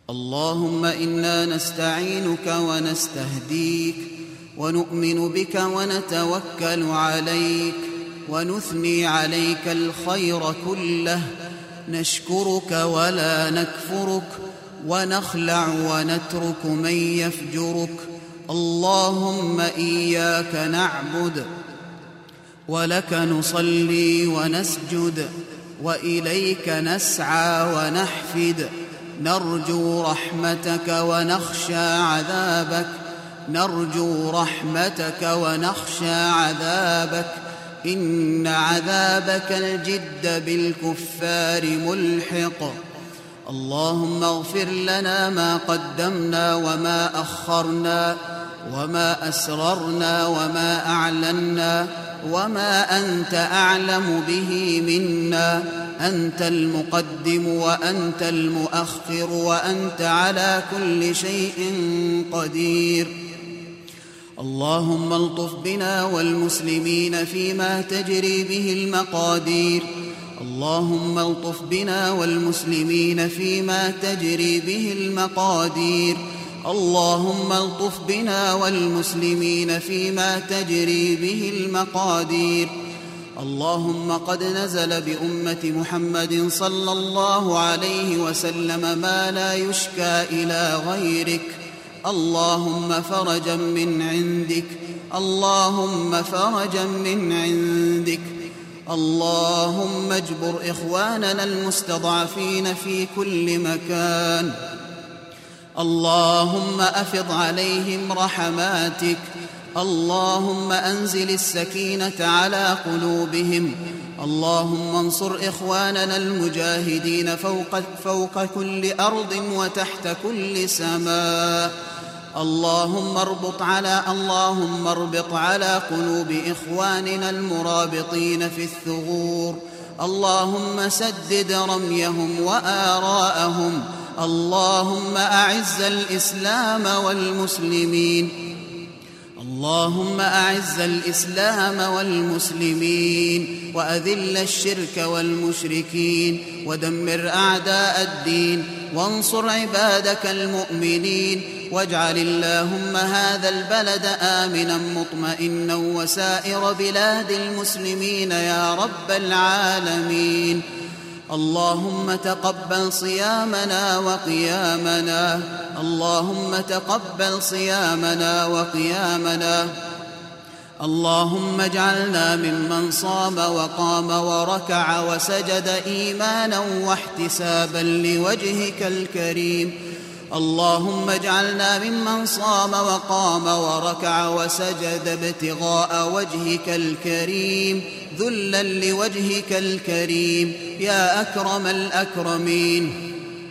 اللهم إنا نستعينك ونستهديك ونؤمن بك ونتوكل عليك ونثني عليك الخير كله، نشكرك ولا نكفرك ونخلع ونترك من يفجرك. اللهم إياك نعبد ولك نصلي ونسجد وإليك نسعى ونحفد، نرجو رحمتك ونخشى عذابك، نرجو رحمتك ونخشى عذابك، إن عذابك الجد بالكفار ملحق. اللهم اغفر لنا ما قدمنا وما أخرنا وما أسررنا وما أعلنا وما أنت أعلم به منا، أنت المقدم وأنت المؤخر وأنت على كل شيء قدير. اللهم الطف بنا والمسلمين فيما تجري به المقادير، اللهم الطف بنا والمسلمين فيما تجري به المقادير، اللهم الطف بنا والمسلمين فيما تجري به المقادير. اللهم قد نزل بأمة محمد صلى الله عليه وسلم ما لا يشكى إلى غيرك، اللهم فرجا من عندك، اللهم فرجا من عندك. اللهم اجبر إخواننا المستضعفين في كل مكان، اللهم أفض عليهم رحماتك، اللهم أنزل السكينة على قلوبهم، اللهم انصر إخواننا المجاهدين فوق كل أرض وتحت كل سماء. اللهم اربط على قلوب إخواننا المرابطين في الثغور، اللهم سدد رميهم وآراءهم. اللهم أعز الإسلام والمسلمين، اللهم أعز الإسلام والمسلمين وأذل الشرك والمشركين ودمر أعداء الدين وانصر عبادك المؤمنين، واجعل اللهم هذا البلد آمنا مطمئنا وسائر بلاد المسلمين يا رب العالمين. اللهم تقبل صيامنا وقيامنا، اللهم تقبل صيامنا وقيامنا. اللهم اجعلنا ممن صام وقام وركع وسجد إيمانا واحتسابا لوجهك الكريم. اللهم اجعلنا ممن صام وقام وركع وسجد ابتغاء وجهك الكريم ذلا لوجهك الكريم يا أكرم الأكرمين.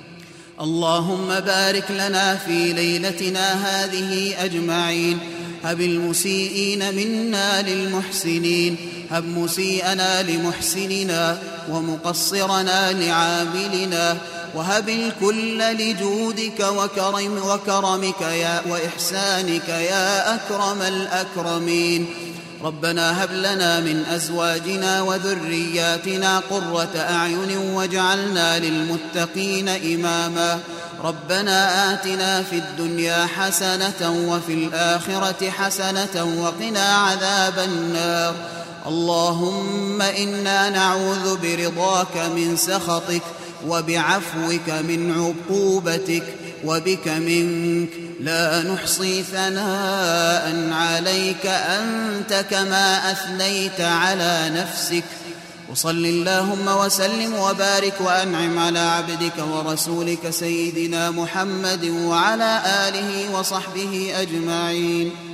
اللهم بارك لنا في ليلتنا هذه أجمعين، هب المسيئين منا للمحسنين، هب مسيئنا لمحسننا ومقصرنا لعاملنا، وهب الكل لجودك وكرمك وإحسانك يا أكرم الأكرمين. ربنا هب لنا من أزواجنا وذرياتنا قرة أعين واجعلنا للمتقين إماما. ربنا آتنا في الدنيا حسنة وفي الآخرة حسنة وقنا عذاب النار. اللهم إنا نعوذ برضاك من سخطك وبعفوك من عقوبتك وبك منك، لا نحصي ثناء عليك أنت كما أثنيت على نفسك. وصل اللهم وسلم وبارك وأنعم على عبدك ورسولك سيدنا محمد وعلى آله وصحبه أجمعين.